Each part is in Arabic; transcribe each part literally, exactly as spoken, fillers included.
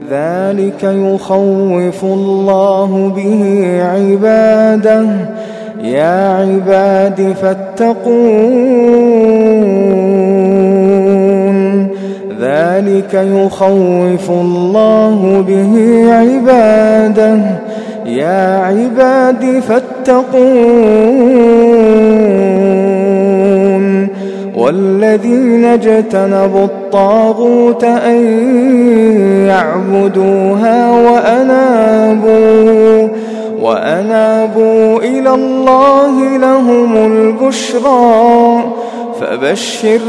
ذلك يخوف الله به عباده يا عباد فاتقون ذلك يخوف الله به عباده يا عباد فاتقون والذين اجتنبوا الطاغوت أن يعبدوها وأنابوا وأنابوا إلى الله لهم البشرى فبشر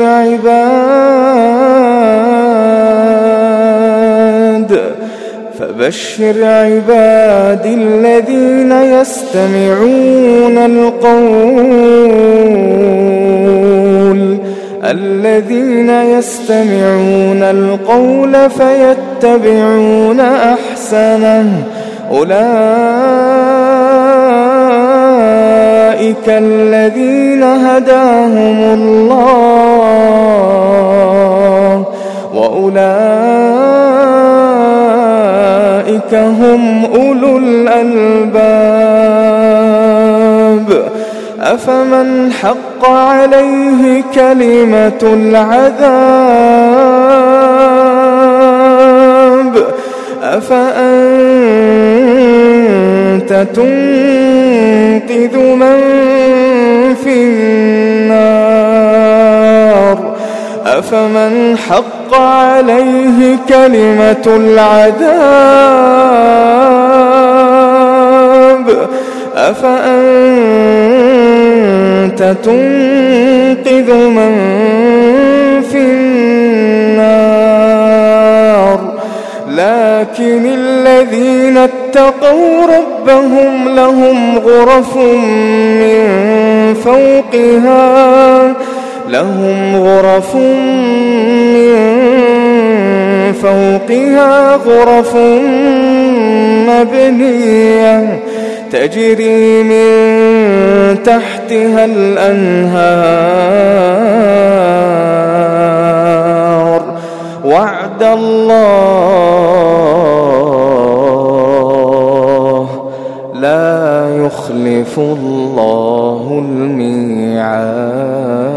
عباد فبشر عباد الذين يستمعون القول الذين يستمعون القول فيتبعون أحسنه أولئك الذين هداهم الله وأولئك هم أولو الألباب أفمن حق عليه كلمة العذاب أفأنت تنقذ من في النار أفمن حق عليه كلمة العذاب أفأنت تنقذ من في النار لكن الذين اتقوا ربهم لهم غرف من فوقها لهم غرف من فوقها غرف مبنية تجري من تحتها الأنهار وعد الله لا يخلف الله الميعاد.